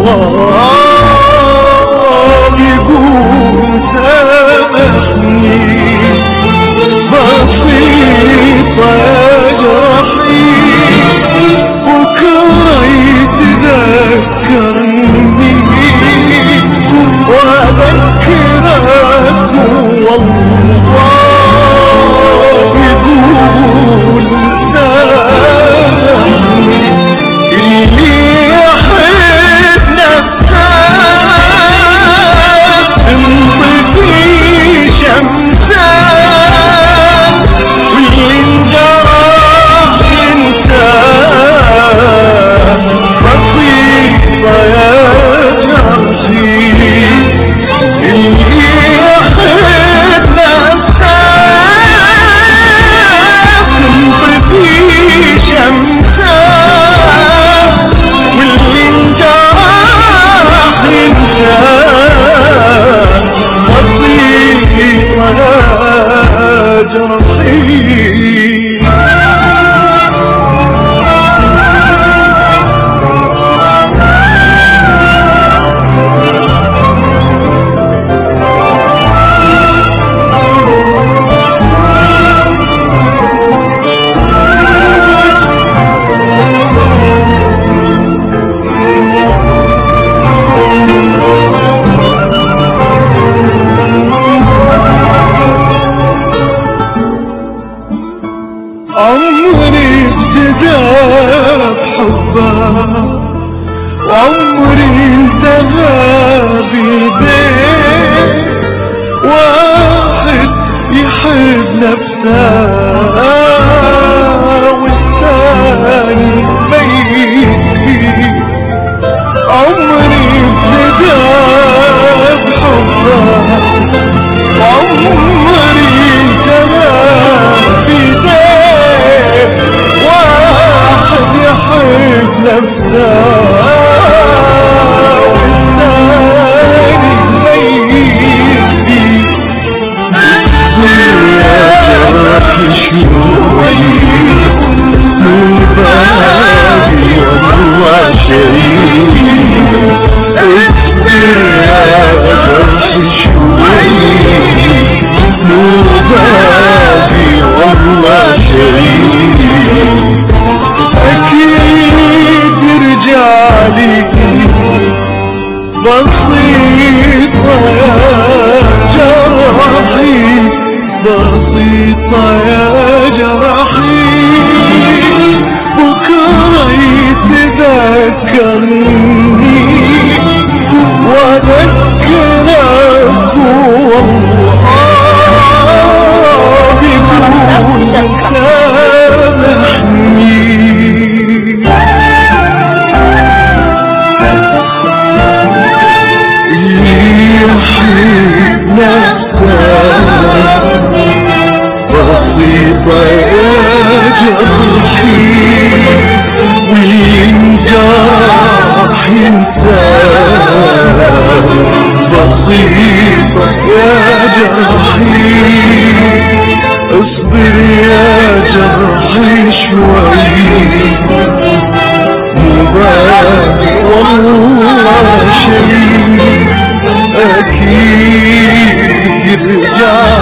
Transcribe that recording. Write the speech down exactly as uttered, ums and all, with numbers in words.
والله يقول سامحني بسيطة جرحي بكرة يتذكرني وأذكرك والله يقول سامحني اللي يحب نفسه انطفي شمسه واللي انجرح ينساه بسيطة يا جرحي اللي يحب نفسه انطفي شمسه واللي انجرح ينساه بسيطة يا جرحي عمري ابتدى بحبه وعمري انتهى بيديه واحد يحب نفسه والثاني ميت فيه عمري ابتدى بحبه وعمري انتهى بيديه واحد يحب نفسه والثاني ميت فيه الدنيا جرحي شوي من بالي والله شريك الدنيا جرحي شوي من بالي والله شريك أكيد رجالي بسيطة يا جرحي بسيطة يا جرحي بكرة يتذكرني وأذكرك والله يقول سامحني اللي يحب نفسه بسيطة يا جرحي وينجرح ينساه بسيطة يا جرحي اصبر يا جرحي شوي مبالي والله شيء أكيد يرجع